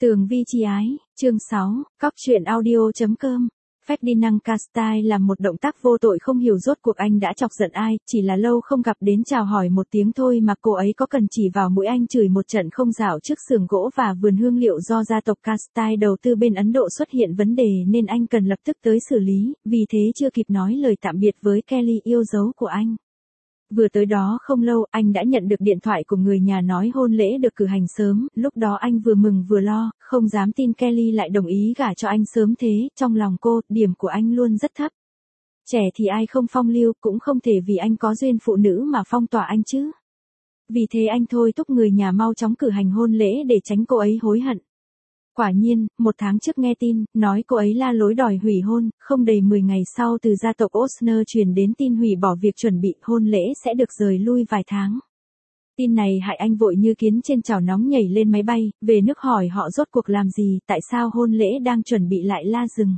Tường vi chi ái, chương 6, cóc truyện audio.com. Ferdinand Castile làm một động tác vô tội, không hiểu rốt cuộc anh đã chọc giận ai, chỉ là lâu không gặp đến chào hỏi một tiếng thôi mà cô ấy có cần chỉ vào mũi anh chửi một trận không dạo trước xưởng gỗ và vườn hương liệu do gia tộc Castile đầu tư bên Ấn Độ xuất hiện vấn đề nên anh cần lập tức tới xử lý, vì thế chưa kịp nói lời tạm biệt với Kelly yêu dấu của anh. Vừa tới đó không lâu, anh đã nhận được điện thoại của người nhà nói hôn lễ được cử hành sớm, lúc đó anh vừa mừng vừa lo, không dám tin Kelly lại đồng ý gả cho anh sớm thế, trong lòng cô, điểm của anh luôn rất thấp. Trẻ thì ai không phong lưu, cũng không thể vì anh có duyên phụ nữ mà phong tỏa anh chứ. Vì thế anh thôi thúc người nhà mau chóng cử hành hôn lễ để tránh cô ấy hối hận. Quả nhiên, 1 tháng trước nghe tin, nói cô ấy la lối đòi hủy hôn, không đầy 10 ngày sau từ gia tộc Osner truyền đến tin hủy bỏ việc chuẩn bị hôn lễ sẽ được rời lui vài tháng. Tin này hại anh vội như kiến trên chảo nóng nhảy lên máy bay, về nước hỏi họ rốt cuộc làm gì, tại sao hôn lễ đang chuẩn bị lại la dừng.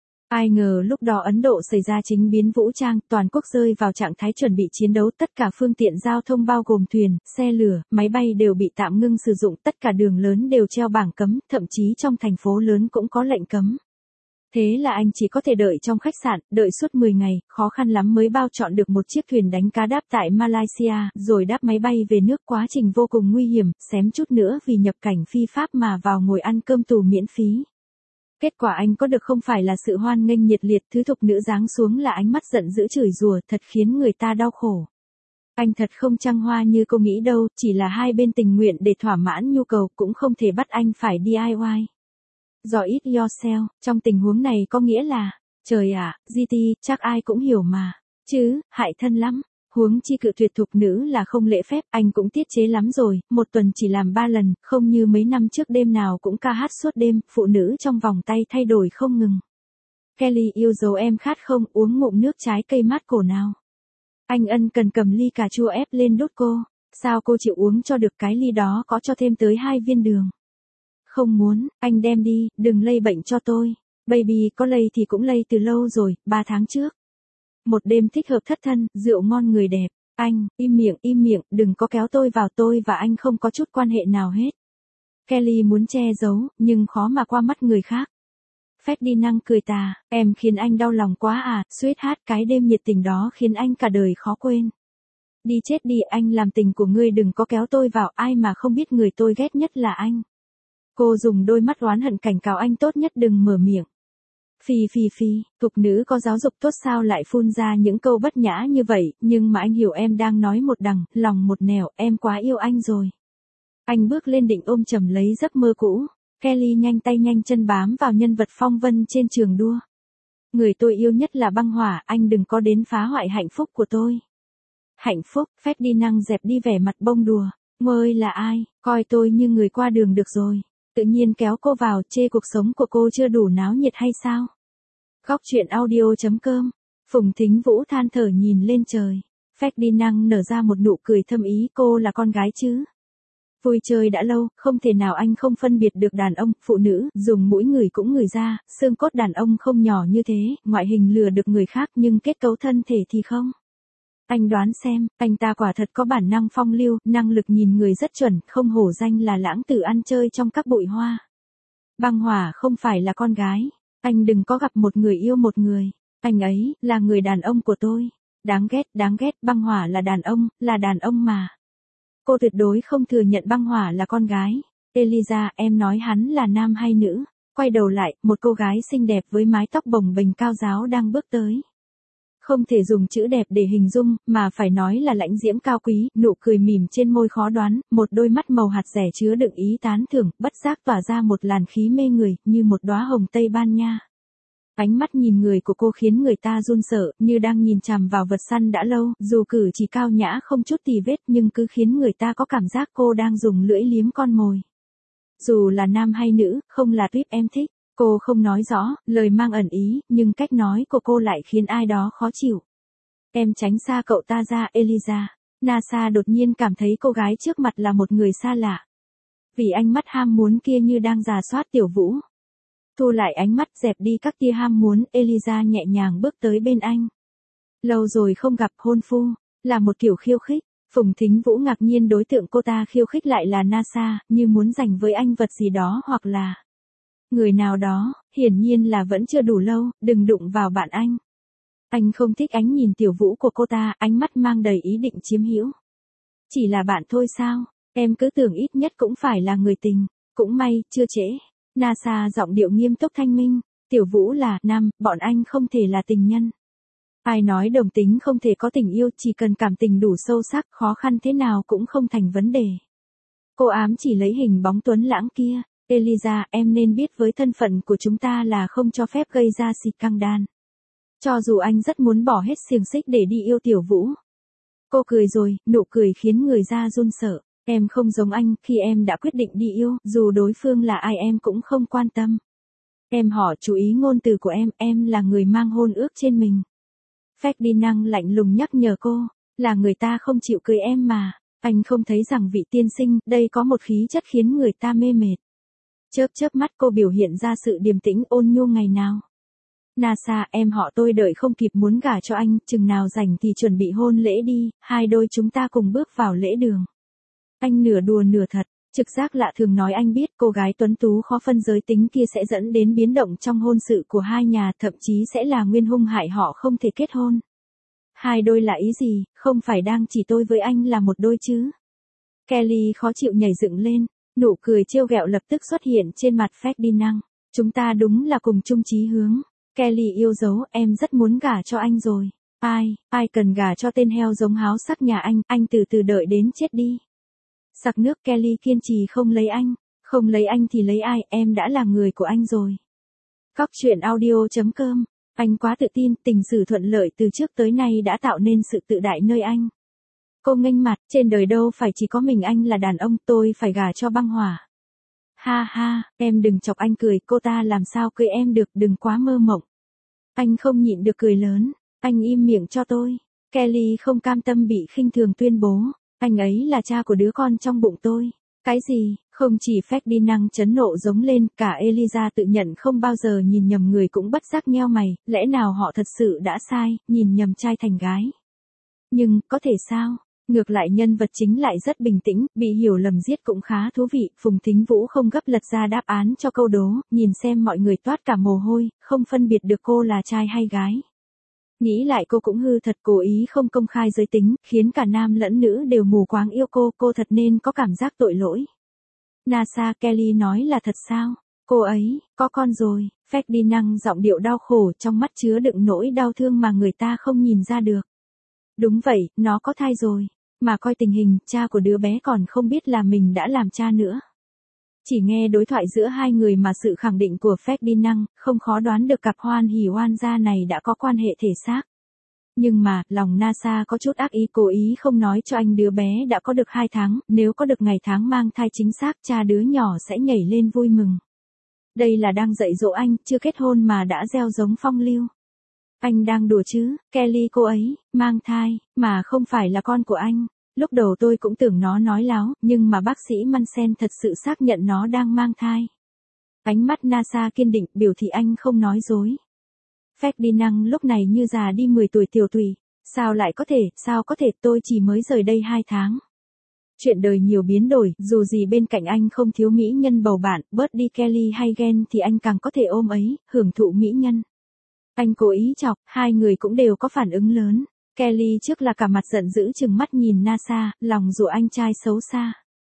Ai ngờ lúc đó Ấn Độ xảy ra chính biến vũ trang, toàn quốc rơi vào trạng thái chuẩn bị chiến đấu, tất cả phương tiện giao thông bao gồm thuyền, xe lửa, máy bay đều bị tạm ngưng sử dụng, tất cả đường lớn đều treo bảng cấm, thậm chí trong thành phố lớn cũng có lệnh cấm. Thế là anh chỉ có thể đợi trong khách sạn, đợi suốt 10 ngày, khó khăn lắm mới bao chọn được một chiếc thuyền đánh cá đáp tại Malaysia, rồi đáp máy bay về nước, quá trình vô cùng nguy hiểm, xém chút nữa vì nhập cảnh phi pháp mà vào ngồi ăn cơm tù miễn phí. Kết quả anh có được không phải là sự hoan nghênh nhiệt liệt, thứ thục nữ giáng xuống là ánh mắt giận dữ chửi rủa, thật khiến người ta đau khổ. Anh thật không trăng hoa như cô nghĩ đâu, chỉ là hai bên tình nguyện để thỏa mãn nhu cầu, cũng không thể bắt anh phải DIY. Do it yourself, trong tình huống này có nghĩa là, trời ạ, GT, chắc ai cũng hiểu mà, chứ, hại thân lắm. Huống chi cự tuyệt thục nữ là không lễ phép, anh cũng tiết chế lắm rồi, 1 tuần chỉ làm 3 lần, không như mấy năm trước đêm nào cũng ca hát suốt đêm, phụ nữ trong vòng tay thay đổi không ngừng. Kelly yêu dấu em khát không, uống ngụm nước trái cây mát cổ nào. Anh ân cần cầm ly cà chua ép lên đút cô, sao cô chịu uống cho được, cái ly đó có cho thêm tới 2 viên đường. Không muốn, anh đem đi, đừng lây bệnh cho tôi. Baby có lây thì cũng lây từ lâu rồi, 3 tháng trước. Một đêm thích hợp thất thân, rượu ngon người đẹp. Anh, im miệng, đừng có kéo tôi vào, tôi và anh không có chút quan hệ nào hết. Kelly muốn che giấu, nhưng khó mà qua mắt người khác. Ferdinand cười tà, em khiến anh đau lòng quá à, sweetheart, cái đêm nhiệt tình đó khiến anh cả đời khó quên. Đi chết đi, anh làm tình của ngươi, đừng có kéo tôi vào, ai mà không biết người tôi ghét nhất là anh. Cô dùng đôi mắt oán hận cảnh cáo anh tốt nhất đừng mở miệng. Phi, thục nữ có giáo dục tốt sao lại phun ra những câu bất nhã như vậy, nhưng mà anh hiểu em đang nói một đằng, lòng một nẻo, em quá yêu anh rồi. Anh bước lên định ôm chầm lấy giấc mơ cũ. Kelly nhanh tay nhanh chân bám vào nhân vật phong vân trên trường đua. Người tôi yêu nhất là băng hỏa, anh đừng có đến phá hoại hạnh phúc của tôi. Hạnh phúc, Ferdinand dẹp đi vẻ mặt bông đùa. Ngơi là ai, coi tôi như người qua đường được rồi. Tự nhiên kéo cô vào, chê cuộc sống của cô chưa đủ náo nhiệt hay sao? Góc truyện audio.com. Phùng Thính Vũ than thở nhìn lên trời. Ferdinand nở ra một nụ cười thâm ý, cô là con gái chứ? Vui chơi đã lâu, không thể nào anh không phân biệt được đàn ông, phụ nữ, dùng mũi ngửi cũng ngửi ra, xương cốt đàn ông không nhỏ như thế, ngoại hình lừa được người khác nhưng kết cấu thân thể thì không. Anh đoán xem, anh ta quả thật có bản năng phong lưu, năng lực nhìn người rất chuẩn, không hổ danh là lãng tử ăn chơi trong các bụi hoa. Băng hỏa không phải là con gái. Anh đừng có gặp một người yêu một người. Anh ấy, là người đàn ông của tôi. Đáng ghét, băng hỏa là đàn ông mà. Cô tuyệt đối không thừa nhận băng hỏa là con gái. Eliza, em nói hắn là nam hay nữ? Quay đầu lại, một cô gái xinh đẹp với mái tóc bồng bềnh cao ráo đang bước tới. Không thể dùng chữ đẹp để hình dung, mà phải nói là lãnh diễm cao quý, nụ cười mỉm trên môi khó đoán, một đôi mắt màu hạt dẻ chứa đựng ý tán thưởng, bất giác tỏa ra một làn khí mê người, như một đóa hồng Tây Ban Nha. Ánh mắt nhìn người của cô khiến người ta run sợ, như đang nhìn chằm vào vật săn đã lâu, dù cử chỉ cao nhã không chút tì vết nhưng cứ khiến người ta có cảm giác cô đang dùng lưỡi liếm con mồi. Dù là nam hay nữ, không là tuyếp em thích. Cô không nói rõ, lời mang ẩn ý, nhưng cách nói của cô lại khiến ai đó khó chịu. Em tránh xa cậu ta ra, Eliza. Nasa đột nhiên cảm thấy cô gái trước mặt là một người xa lạ. Vì ánh mắt ham muốn kia như đang rà soát Tiểu Vũ. Thu lại ánh mắt, dẹp đi các tia ham muốn, Eliza nhẹ nhàng bước tới bên anh. Lâu rồi không gặp, hôn phu, là một kiểu khiêu khích. Phùng Thính Vũ ngạc nhiên đối tượng cô ta khiêu khích lại là NASA, như muốn giành với anh vật gì đó hoặc là người nào đó, hiển nhiên là vẫn chưa đủ lâu, đừng đụng vào bạn anh. Anh không thích ánh nhìn tiểu vũ của cô ta, ánh mắt mang đầy ý định chiếm hữu. Chỉ là bạn thôi sao, em cứ tưởng ít nhất cũng phải là người tình, cũng may, chưa trễ. NASA giọng điệu nghiêm túc thanh minh, tiểu vũ là nam, bọn anh không thể là tình nhân. Ai nói đồng tính không thể có tình yêu, chỉ cần cảm tình đủ sâu sắc, khó khăn thế nào cũng không thành vấn đề. Cô ám chỉ lấy hình bóng tuấn lãng kia, Eliza, em nên biết với thân phận của chúng ta là không cho phép gây ra scandal. Cho dù anh rất muốn bỏ hết xiềng xích để đi yêu tiểu vũ. Cô cười rồi, nụ cười khiến người ta run sợ. Em không giống anh, khi em đã quyết định đi yêu, dù đối phương là ai em cũng không quan tâm. Em họ chú ý ngôn từ của em là người mang hôn ước trên mình. Ferdinand lạnh lùng nhắc nhở cô, là người ta không chịu cưới em mà. Anh không thấy rằng vị tiên sinh, đây có một khí chất khiến người ta mê mệt. Chớp mắt cô biểu hiện ra sự điềm tĩnh ôn nhu ngày nào. NASA, em họ tôi đợi không kịp muốn gả cho anh, chừng nào rảnh thì chuẩn bị hôn lễ đi, hai đôi chúng ta cùng bước vào lễ đường. Anh nửa đùa nửa thật, trực giác lạ thường nói anh biết cô gái tuấn tú khó phân giới tính kia sẽ dẫn đến biến động trong hôn sự của hai nhà, thậm chí sẽ là nguyên hung hại họ không thể kết hôn. Hai đôi là ý gì, không phải đang chỉ tôi với anh là một đôi chứ? Kelly khó chịu nhảy dựng lên, nụ cười trêu ghẹo lập tức xuất hiện trên mặt Ferdinand. Chúng ta đúng là cùng chung chí hướng. Kelly yêu dấu, em rất muốn gả cho anh rồi. Ai cần gả cho tên heo giống háo sắc nhà anh từ từ đợi đến chết đi. Sặc nước. Kelly kiên trì không lấy anh thì lấy ai, em đã là người của anh rồi. Cóc truyện audio.com, anh quá tự tin, tình sử thuận lợi từ trước tới nay đã tạo nên sự tự đại nơi anh. Cô nghênh mặt, trên đời đâu phải chỉ có mình anh là đàn ông, tôi phải gả cho băng hỏa. Ha, em đừng chọc anh cười, cô ta làm sao cưới em được, đừng quá mơ mộng. Anh không nhịn được cười lớn, anh im miệng cho tôi. Kelly không cam tâm bị khinh thường tuyên bố, anh ấy là cha của đứa con trong bụng tôi. Cái gì, không chỉ Ferdinand chấn nộ giống lên, cả Eliza tự nhận không bao giờ nhìn nhầm người cũng bất giác nheo mày, lẽ nào họ thật sự đã sai, nhìn nhầm trai thành gái. Nhưng, có thể sao? Ngược lại nhân vật chính lại rất bình tĩnh, bị hiểu lầm giết cũng khá thú vị, Phùng Thính Vũ không gấp lật ra đáp án cho câu đố, nhìn xem mọi người toát cả mồ hôi, không phân biệt được cô là trai hay gái. Nghĩ lại cô cũng hư thật, cố ý không công khai giới tính, khiến cả nam lẫn nữ đều mù quáng yêu cô thật nên có cảm giác tội lỗi. NASA, Kelly nói là thật sao? Cô ấy, có con rồi, Ferdinand giọng điệu đau khổ, trong mắt chứa đựng nỗi đau thương mà người ta không nhìn ra được. Đúng vậy, nó có thai rồi. Mà coi tình hình, cha của đứa bé còn không biết là mình đã làm cha nữa. Chỉ nghe đối thoại giữa hai người mà sự khẳng định của Ferdinand, không khó đoán được cặp hoan hỉ oan gia này đã có quan hệ thể xác. Nhưng mà, lòng NASA có chút ác ý, cố ý không nói cho anh đứa bé đã có được 2 tháng, nếu có được ngày tháng mang thai chính xác, cha đứa nhỏ sẽ nhảy lên vui mừng. Đây là đang dạy dỗ anh, chưa kết hôn mà đã gieo giống phong lưu. Anh đang đùa chứ, Kelly cô ấy, mang thai, mà không phải là con của anh. Lúc đầu tôi cũng tưởng nó nói láo, nhưng mà bác sĩ Mansen thật sự xác nhận nó đang mang thai. Ánh mắt NASA kiên định, biểu thị anh không nói dối. Ferdinand lúc này như già đi 10 tuổi tiểu tùy. Sao có thể, tôi chỉ mới rời đây 2 tháng. Chuyện đời nhiều biến đổi, dù gì bên cạnh anh không thiếu mỹ nhân bầu bạn, bớt đi Kelly hay Gen thì anh càng có thể ôm ấy, hưởng thụ mỹ nhân. Anh cố ý chọc, hai người cũng đều có phản ứng lớn. Kelly trước là cả mặt giận dữ chừng mắt nhìn NASA, lòng rủa anh trai xấu xa.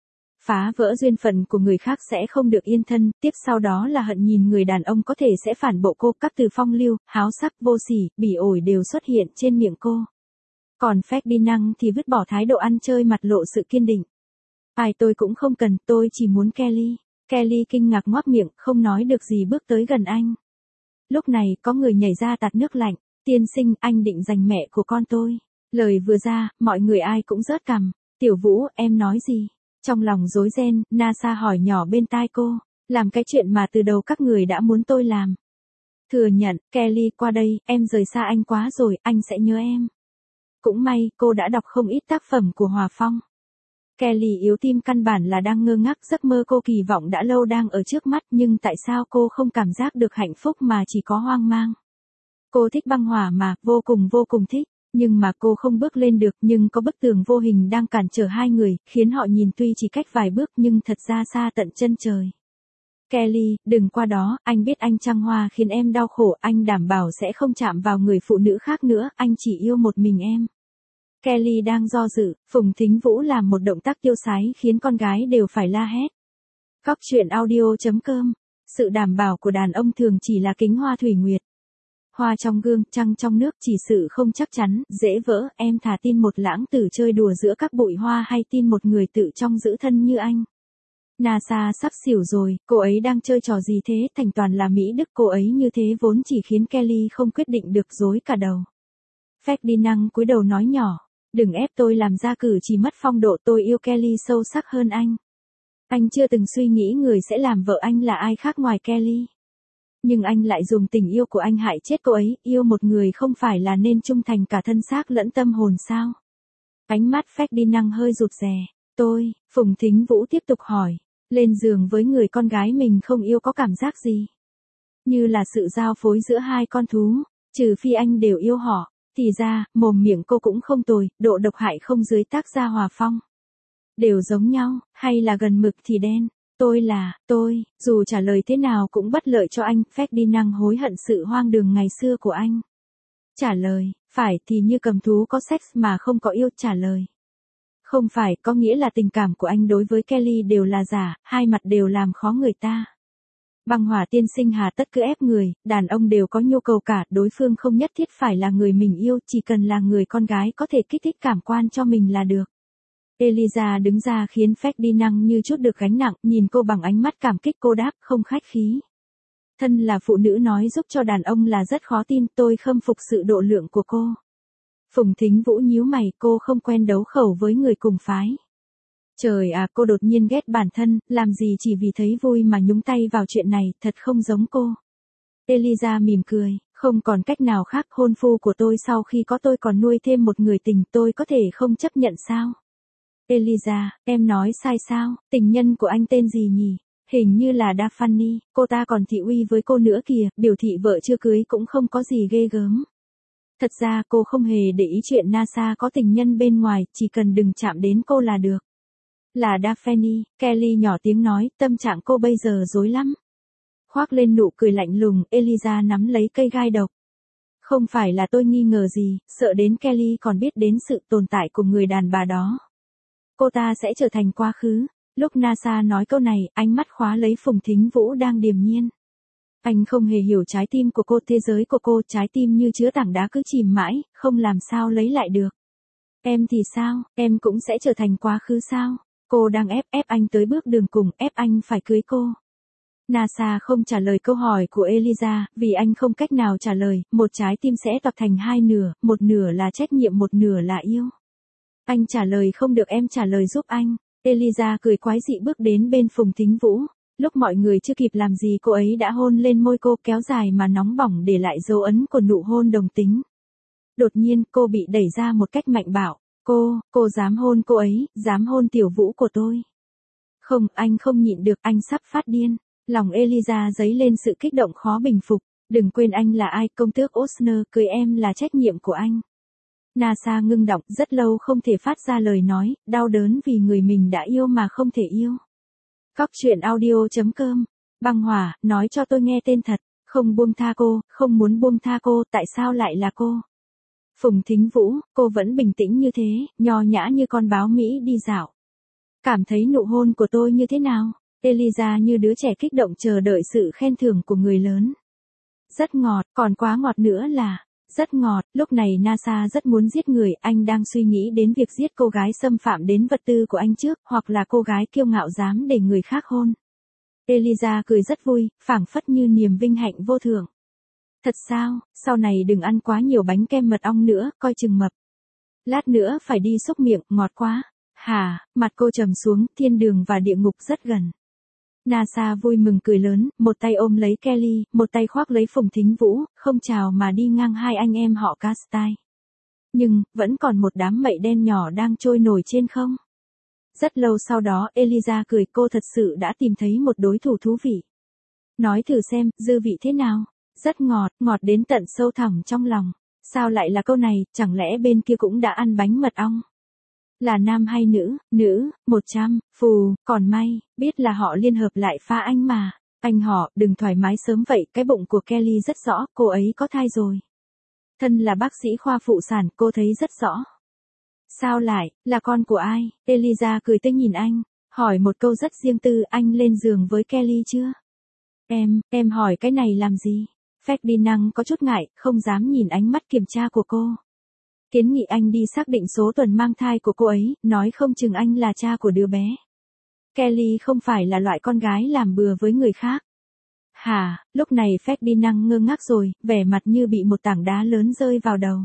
Phá vỡ duyên phận của người khác sẽ không được yên thân, tiếp sau đó là hận nhìn người đàn ông có thể sẽ phản bộ cô, các từ phong lưu, háo sắc, vô sỉ, bỉ ổi đều xuất hiện trên miệng cô. Còn Ferdinand thì vứt bỏ thái độ ăn chơi mặt lộ sự kiên định. Tôi cũng không cần, tôi chỉ muốn Kelly. Kelly kinh ngạc ngoác miệng, không nói được gì bước tới gần anh. Lúc này, có người nhảy ra tạt nước lạnh. Tiên sinh, anh định giành mẹ của con tôi. Lời vừa ra, mọi người ai cũng rớt cằm. Tiểu Vũ, em nói gì? Trong lòng rối ren, NASA hỏi nhỏ bên tai cô. Làm cái chuyện mà từ đầu các người đã muốn tôi làm. Thừa nhận, Kelly qua đây, em rời xa anh quá rồi, anh sẽ nhớ em. Cũng may, cô đã đọc không ít tác phẩm của Hòa Phong. Kelly yếu tim căn bản là đang ngơ ngác, giấc mơ cô kỳ vọng đã lâu đang ở trước mắt, nhưng tại sao cô không cảm giác được hạnh phúc mà chỉ có hoang mang? Cô thích băng hỏa mà, vô cùng thích. Nhưng mà cô không bước lên được, nhưng có bức tường vô hình đang cản trở hai người, khiến họ nhìn tuy chỉ cách vài bước nhưng thật ra xa tận chân trời. Kelly, đừng qua đó, anh biết anh trăng hoa khiến em đau khổ, anh đảm bảo sẽ không chạm vào người phụ nữ khác nữa, anh chỉ yêu một mình em. Kelly đang do dự, Phùng Thính Vũ làm một động tác tiêu sái khiến con gái đều phải la hét. Cóc truyện audio.com. Sự đảm bảo của đàn ông thường chỉ là kính hoa thủy nguyệt. Hoa trong gương, trăng trong nước, chỉ sự không chắc chắn, dễ vỡ, em thà tin một lãng tử chơi đùa giữa các bụi hoa hay tin một người tự trong giữ thân như anh. NASA sắp xỉu rồi, cô ấy đang chơi trò gì thế, thành toàn là Mỹ Đức, cô ấy như thế vốn chỉ khiến Kelly không quyết định được, rối cả đầu. Ferdinand cúi đầu nói nhỏ, đừng ép tôi làm ra cử chỉ mất phong độ, tôi yêu Kelly sâu sắc hơn anh. Anh chưa từng suy nghĩ người sẽ làm vợ anh là ai khác ngoài Kelly. Nhưng anh lại dùng tình yêu của anh hại chết cô ấy, yêu một người không phải là nên trung thành cả thân xác lẫn tâm hồn sao? Ánh mắt Ferdinand hơi rụt rè. Phùng Thính Vũ tiếp tục hỏi, lên giường với người con gái mình không yêu có cảm giác gì? Như là sự giao phối giữa hai con thú, trừ phi anh đều yêu họ, thì ra, mồm miệng cô cũng không tồi, độ độc hại không dưới Tác Gia Hòa Phong. Đều giống nhau, hay là gần mực thì đen? Dù trả lời thế nào cũng bất lợi cho anh, Ferdinand hối hận sự hoang đường ngày xưa của anh. Trả lời, phải thì như cầm thú có sex mà không có yêu, trả lời. Không phải, có nghĩa là tình cảm của anh đối với Kelly đều là giả, hai mặt đều làm khó người ta. Băng Hỏa tiên sinh hà tất cứ ép người, đàn ông đều có nhu cầu cả, đối phương không nhất thiết phải là người mình yêu, chỉ cần là người con gái có thể kích thích cảm quan cho mình là được. Eliza đứng ra khiến Ferdinand như chút được gánh nặng, nhìn cô bằng ánh mắt cảm kích, cô đáp, không khách khí. Thân là phụ nữ nói giúp cho đàn ông là rất khó tin, tôi khâm phục sự độ lượng của cô. Phùng Thính Vũ nhíu mày, cô không quen đấu khẩu với người cùng phái. Trời à, cô đột nhiên ghét bản thân, làm gì chỉ vì thấy vui mà nhúng tay vào chuyện này, thật không giống cô. Eliza mỉm cười, không còn cách nào khác, hôn phu của tôi sau khi có tôi còn nuôi thêm một người tình, tôi có thể không chấp nhận sao? Eliza, em nói sai sao, tình nhân của anh tên gì nhỉ? Hình như là Daphne, cô ta còn thị uy với cô nữa kìa, biểu thị vợ chưa cưới cũng không có gì ghê gớm. Thật ra cô không hề để ý chuyện NASA có tình nhân bên ngoài, chỉ cần đừng chạm đến cô là được. Là Daphne, Kelly nhỏ tiếng nói, tâm trạng cô bây giờ rối lắm. Khoác lên nụ cười lạnh lùng, Eliza nắm lấy cây gai độc. Không phải là tôi nghi ngờ gì, sợ đến Kelly còn biết đến sự tồn tại của người đàn bà đó. Cô ta sẽ trở thành quá khứ. Lúc NASA nói câu này, ánh mắt khóa lấy Phùng Thính Vũ đang điềm nhiên. Anh không hề hiểu trái tim của cô, thế giới của cô, trái tim như chứa tảng đá cứ chìm mãi, không làm sao lấy lại được. Em thì sao, em cũng sẽ trở thành quá khứ sao? Cô đang ép anh tới bước đường cùng, ép anh phải cưới cô. NASA không trả lời câu hỏi của Eliza, vì anh không cách nào trả lời, một trái tim sẽ toạc thành hai nửa, một nửa là trách nhiệm, một nửa là yêu. Anh trả lời không được, em trả lời giúp anh. Eliza cười quái dị bước đến bên Phùng Thính Vũ. Lúc mọi người chưa kịp làm gì cô ấy đã hôn lên môi cô, kéo dài mà nóng bỏng để lại dấu ấn của nụ hôn đồng tính. Đột nhiên cô bị đẩy ra một cách mạnh bạo. Cô dám hôn cô ấy, dám hôn tiểu Vũ của tôi. Không, anh không nhịn được, anh sắp phát điên. Lòng Eliza dấy lên sự kích động khó bình phục. Đừng quên anh là ai, công tước Osner, cưới em là trách nhiệm của anh. NASA ngưng đọng, rất lâu không thể phát ra lời nói, đau đớn vì người mình đã yêu mà không thể yêu. Cóc truyện audio.com. Băng Hỏa, nói cho tôi nghe tên thật, không buông tha cô, không muốn buông tha cô, tại sao lại là cô? Phùng Thính Vũ, cô vẫn bình tĩnh như thế, nho nhã như con báo Mỹ đi dạo. Cảm thấy nụ hôn của tôi như thế nào? Eliza như đứa trẻ kích động chờ đợi sự khen thưởng của người lớn. Rất ngọt, còn quá ngọt nữa là... Rất ngọt, lúc này NASA rất muốn giết người, anh đang suy nghĩ đến việc giết cô gái xâm phạm đến vật tư của anh trước, hoặc là cô gái kiêu ngạo dám để người khác hôn. Eliza cười rất vui, phảng phất như niềm vinh hạnh vô thưởng. Thật sao, sau này đừng ăn quá nhiều bánh kem mật ong nữa, coi chừng mập. Lát nữa phải đi xúc miệng, ngọt quá. Hả, mặt cô trầm xuống, thiên đường và địa ngục rất gần. NASA vui mừng cười lớn, một tay ôm lấy Kelly, một tay khoác lấy Phùng Thính Vũ, không chào mà đi ngang hai anh em họ Castile. Nhưng, vẫn còn một đám mây đen nhỏ đang trôi nổi trên không. Rất lâu sau đó, Eliza cười, cô thật sự đã tìm thấy một đối thủ thú vị. Nói thử xem, dư vị thế nào? Rất ngọt, ngọt đến tận sâu thẳm trong lòng. Sao lại là câu này, chẳng lẽ bên kia cũng đã ăn bánh mật ong? Là nam hay nữ? Nữ, 100, phù, còn may, biết là họ liên hợp lại phá anh mà. Anh họ, đừng thoải mái sớm vậy, cái bụng của Kelly rất rõ, cô ấy có thai rồi. Thân là bác sĩ khoa phụ sản, cô thấy rất rõ. Sao lại, là con của ai? Eliza cười tươi nhìn anh, hỏi một câu rất riêng tư, anh lên giường với Kelly chưa? Em hỏi cái này làm gì? Ferdinand có chút ngại, không dám nhìn ánh mắt kiểm tra của cô. Kiến nghị anh đi xác định số tuần mang thai của cô ấy, nói không chừng anh là cha của đứa bé. Kelly không phải là loại con gái làm bừa với người khác. Hả, lúc này Ferdinand ngơ ngác rồi, vẻ mặt như bị một tảng đá lớn rơi vào đầu.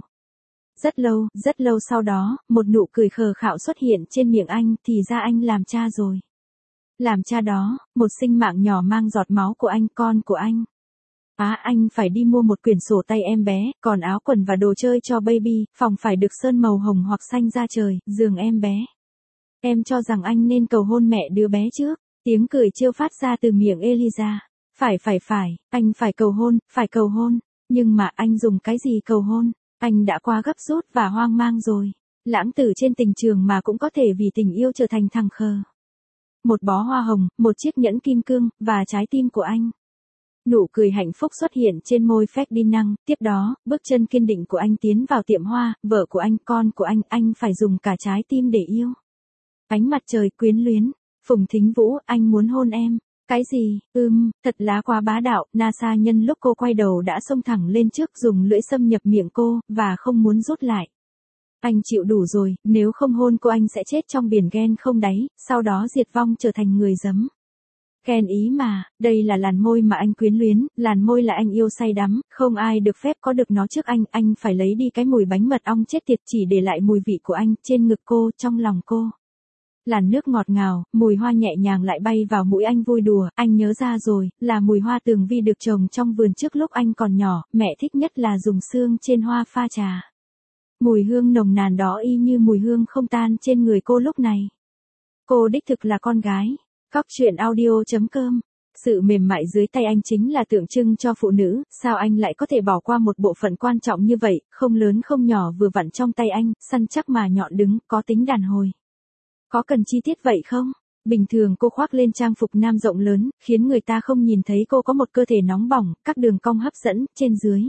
Rất lâu sau đó, một nụ cười khờ khạo xuất hiện trên miệng anh, thì ra anh làm cha rồi. Làm cha đó, một sinh mạng nhỏ mang giọt máu của anh, con của anh. Anh phải đi mua một quyển sổ tay em bé, còn áo quần và đồ chơi cho baby, phòng phải được sơn màu hồng hoặc xanh da trời, giường em bé. Em cho rằng anh nên cầu hôn mẹ đứa bé trước. Tiếng cười trêu phát ra từ miệng Eliza. Phải, anh phải cầu hôn. Nhưng mà anh dùng cái gì cầu hôn? Anh đã quá gấp rút và hoang mang rồi. Lãng tử trên tình trường mà cũng có thể vì tình yêu trở thành thằng khờ. Một bó hoa hồng, một chiếc nhẫn kim cương, và trái tim của anh. Nụ cười hạnh phúc xuất hiện trên môi Ferdinand, tiếp đó, bước chân kiên định của anh tiến vào tiệm hoa, vợ của anh, con của anh phải dùng cả trái tim để yêu. Ánh mặt trời quyến luyến, Phùng Thính Vũ, anh muốn hôn em. Cái gì, thật lá quá bá đạo, NASA nhân lúc cô quay đầu đã xông thẳng lên trước dùng lưỡi xâm nhập miệng cô, và không muốn rút lại. Anh chịu đủ rồi, nếu không hôn cô anh sẽ chết trong biển ghen không đáy, sau đó diệt vong trở thành người giấm. Ghen ý mà, đây là làn môi mà anh quyến luyến, làn môi là anh yêu say đắm, không ai được phép có được nó trước anh phải lấy đi cái mùi bánh mật ong chết tiệt chỉ để lại mùi vị của anh, trên ngực cô, trong lòng cô. Làn nước ngọt ngào, mùi hoa nhẹ nhàng lại bay vào mũi anh vui đùa, anh nhớ ra rồi, là mùi hoa tường vi được trồng trong vườn trước lúc anh còn nhỏ, mẹ thích nhất là dùng xương trên hoa pha trà. Mùi hương nồng nàn đó y như mùi hương không tan trên người cô lúc này. Cô đích thực là con gái. Cóc truyện audio.com. Sự mềm mại dưới tay anh chính là tượng trưng cho phụ nữ, sao anh lại có thể bỏ qua một bộ phận quan trọng như vậy, không lớn không nhỏ vừa vặn trong tay anh, săn chắc mà nhọn đứng, có tính đàn hồi. Có cần chi tiết vậy không? Bình thường cô khoác lên trang phục nam rộng lớn, khiến người ta không nhìn thấy cô có một cơ thể nóng bỏng, các đường cong hấp dẫn, trên dưới.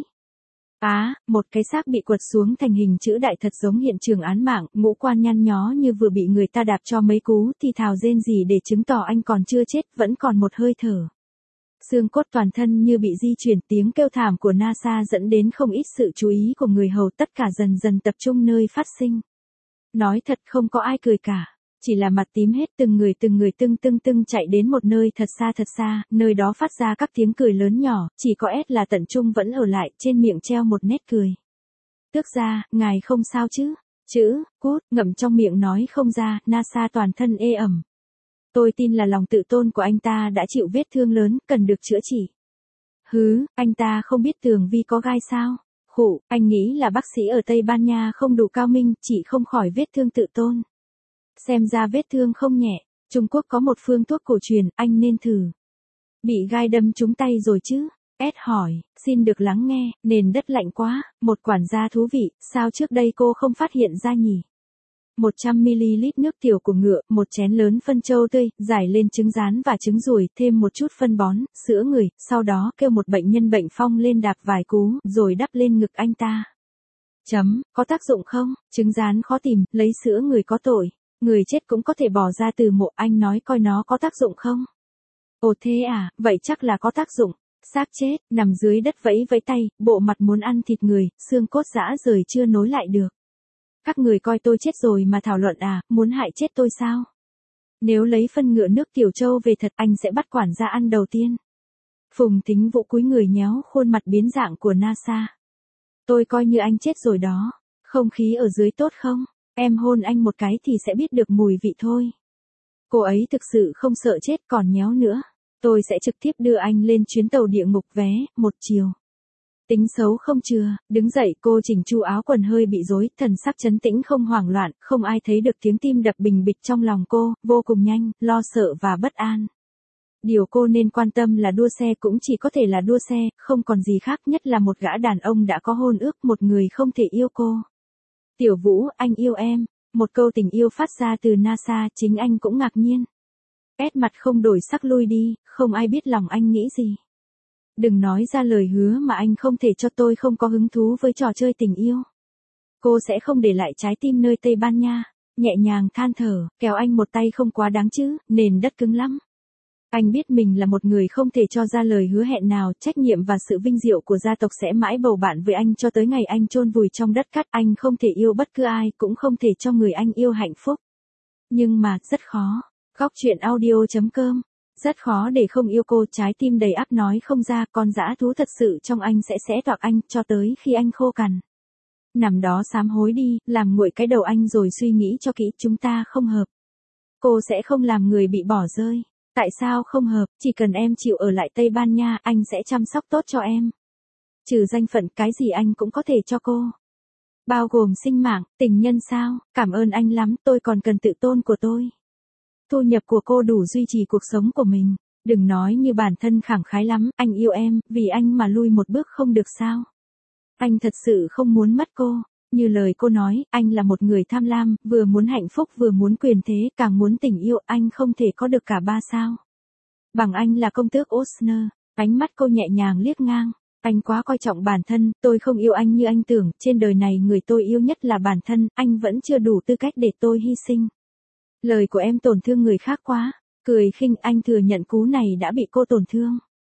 Một cái xác bị quật xuống thành hình chữ đại thật giống hiện trường án mạng, ngũ quan nhăn nhó như vừa bị người ta đạp cho mấy cú, thì thào rên gì để chứng tỏ anh còn chưa chết, vẫn còn một hơi thở. Xương cốt toàn thân như bị di chuyển, tiếng kêu thảm của NASA dẫn đến không ít sự chú ý của người hầu, tất cả dần dần tập trung nơi phát sinh. Nói thật không có ai cười cả. Chỉ là mặt tím hết, từng người tưng chạy đến một nơi thật xa, nơi đó phát ra các tiếng cười lớn nhỏ, chỉ có S là tận trung vẫn ở lại, trên miệng treo một nét cười. Tước gia, ngài không sao chứ? Chữ, cút, ngậm trong miệng nói không ra, NASA toàn thân ê ẩm. Tôi tin là lòng tự tôn của anh ta đã chịu vết thương lớn, cần được chữa trị. Anh ta không biết tường vi có gai sao? Khụ, anh nghĩ là bác sĩ ở Tây Ban Nha không đủ cao minh, chỉ không khỏi vết thương tự tôn. Xem ra vết thương không nhẹ, Trung Quốc có một phương thuốc cổ truyền, anh nên thử. Bị gai đâm trúng tay rồi chứ? S hỏi, xin được lắng nghe, nền đất lạnh quá, một quản gia thú vị, sao trước đây cô không phát hiện ra nhỉ? 100ml nước tiểu của ngựa, một chén lớn phân trâu tươi, rải lên trứng rán và trứng ruồi, thêm một chút phân bón, sữa người, sau đó kêu một bệnh nhân bệnh phong lên đạp vài cú, rồi đắp lên ngực anh ta. Có tác dụng không? Trứng rán khó tìm, lấy sữa người có tội. Người chết cũng có thể bỏ ra từ mộ, anh nói coi nó có tác dụng không? Ồ thế à, vậy chắc là có tác dụng. Xác chết, nằm dưới đất vẫy vẫy tay, bộ mặt muốn ăn thịt người, xương cốt rã rời chưa nối lại được. Các người coi tôi chết rồi mà thảo luận muốn hại chết tôi sao? Nếu lấy phân ngựa nước tiểu trâu về thật, anh sẽ bắt quản gia ăn đầu tiên. Phùng Thính Vũ cúi người nhéo khuôn mặt biến dạng của NASA. Tôi coi như anh chết rồi đó. Không khí ở dưới tốt không? Em hôn anh một cái thì sẽ biết được mùi vị thôi. Cô ấy thực sự không sợ chết còn nhéo nữa. Tôi sẽ trực tiếp đưa anh lên chuyến tàu địa ngục vé, 1 chiều. Tính xấu không chừa, đứng dậy cô chỉnh chu áo quần hơi bị rối, thần sắc trấn tĩnh không hoảng loạn, không ai thấy được tiếng tim đập bình bịch trong lòng cô, vô cùng nhanh, lo sợ và bất an. Điều cô nên quan tâm là đua xe cũng chỉ có thể là đua xe, không còn gì khác, nhất là một gã đàn ông đã có hôn ước, một người không thể yêu cô. Tiểu Vũ, anh yêu em. Một câu tình yêu phát ra từ NASA, chính anh cũng ngạc nhiên. Ed mặt không đổi sắc lui đi, không ai biết lòng anh nghĩ gì. Đừng nói ra lời hứa mà anh không thể cho, tôi không có hứng thú với trò chơi tình yêu. Cô sẽ không để lại trái tim nơi Tây Ban Nha. Nhẹ nhàng than thở, kéo anh một tay không quá đáng chứ, nền đất cứng lắm. Anh biết mình là một người không thể cho ra lời hứa hẹn nào, trách nhiệm và sự vinh diệu của gia tộc sẽ mãi bầu bạn với anh cho tới ngày anh chôn vùi trong đất cát. Anh không thể yêu bất cứ ai, cũng không thể cho người anh yêu hạnh phúc. Nhưng mà, rất khó. Góc truyện audio.com. Rất khó để không yêu cô, trái tim đầy ắp nói không ra, con dã thú thật sự trong anh sẽ xé toạc anh, cho tới khi anh khô cằn. Nằm đó sám hối đi, làm nguội cái đầu anh rồi suy nghĩ cho kỹ, chúng ta không hợp. Cô sẽ không làm người bị bỏ rơi. Tại sao không hợp, chỉ cần em chịu ở lại Tây Ban Nha, anh sẽ chăm sóc tốt cho em. Trừ danh phận, cái gì anh cũng có thể cho cô. Bao gồm sinh mạng, tình nhân sao, cảm ơn anh lắm, tôi còn cần tự tôn của tôi. Thu nhập của cô đủ duy trì cuộc sống của mình. Đừng nói như bản thân khẳng khái lắm, anh yêu em, vì anh mà lui một bước không được sao. Anh thật sự không muốn mất cô. Như lời cô nói, anh là một người tham lam, vừa muốn hạnh phúc vừa muốn quyền thế, càng muốn tình yêu, anh không thể có được cả ba sao. Bằng anh là công tước Osner. Ánh mắt cô nhẹ nhàng liếc ngang. Anh quá coi trọng bản thân, tôi không yêu anh như anh tưởng, trên đời này người tôi yêu nhất là bản thân, anh vẫn chưa đủ tư cách để tôi hy sinh. Lời của em tổn thương người khác quá. Cười khinh, anh thừa nhận cú này đã bị cô tổn thương.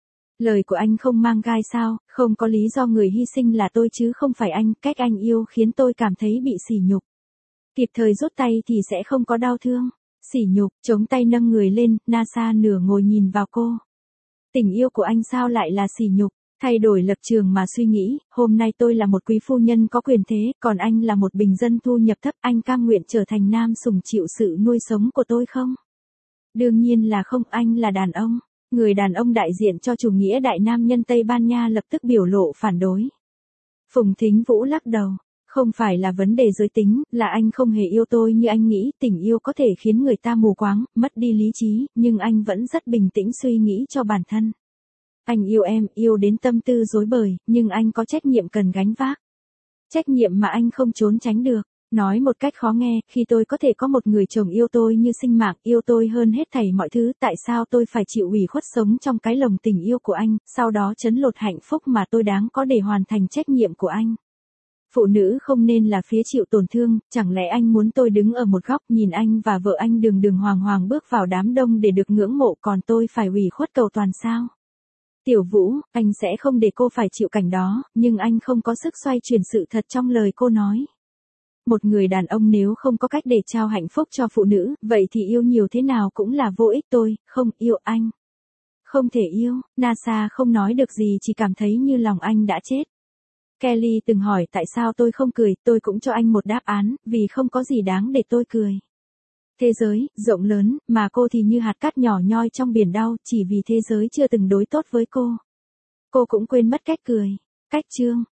Lời của anh không mang gai sao, không có lý do người hy sinh là tôi chứ không phải anh, cách anh yêu khiến tôi cảm thấy bị sỉ nhục. Kịp thời rút tay thì sẽ không có đau thương. Sỉ nhục, chống tay nâng người lên, NASA nửa ngồi nhìn vào cô. Tình yêu của anh sao lại là sỉ nhục, thay đổi lập trường mà suy nghĩ, hôm nay tôi là một quý phu nhân có quyền thế, còn anh là một bình dân thu nhập thấp, anh cam nguyện trở thành nam sủng chịu sự nuôi sống của tôi không? Đương nhiên là không, anh là đàn ông. Người đàn ông đại diện cho chủ nghĩa đại nam nhân Tây Ban Nha lập tức biểu lộ phản đối. Phùng Thính Vũ lắc đầu. Không phải là vấn đề giới tính, là anh không hề yêu tôi như anh nghĩ, tình yêu có thể khiến người ta mù quáng, mất đi lý trí, nhưng anh vẫn rất bình tĩnh suy nghĩ cho bản thân. Anh yêu em, yêu đến tâm tư rối bời, nhưng anh có trách nhiệm cần gánh vác. Trách nhiệm mà anh không trốn tránh được. Nói một cách khó nghe, khi tôi có thể có một người chồng yêu tôi như sinh mạng, yêu tôi hơn hết thảy mọi thứ, tại sao tôi phải chịu ủy khuất sống trong cái lồng tình yêu của anh, sau đó trấn lột hạnh phúc mà tôi đáng có để hoàn thành trách nhiệm của anh. Phụ nữ không nên là phía chịu tổn thương, chẳng lẽ anh muốn tôi đứng ở một góc nhìn anh và vợ anh đường đường hoàng hoàng bước vào đám đông để được ngưỡng mộ, còn tôi phải ủy khuất cầu toàn sao? Tiểu Vũ, anh sẽ không để cô phải chịu cảnh đó, nhưng anh không có sức xoay chuyển sự thật trong lời cô nói. Một người đàn ông nếu không có cách để trao hạnh phúc cho phụ nữ, vậy thì yêu nhiều thế nào cũng là vô ích, tôi không yêu anh. Không thể yêu, NASA không nói được gì, chỉ cảm thấy như lòng anh đã chết. Kelly từng hỏi tại sao tôi không cười, tôi cũng cho anh một đáp án, vì không có gì đáng để tôi cười. Thế giới, rộng lớn, mà cô thì như hạt cát nhỏ nhoi trong biển đau, chỉ vì thế giới chưa từng đối tốt với cô. Cô cũng quên mất cách cười. Cách chương.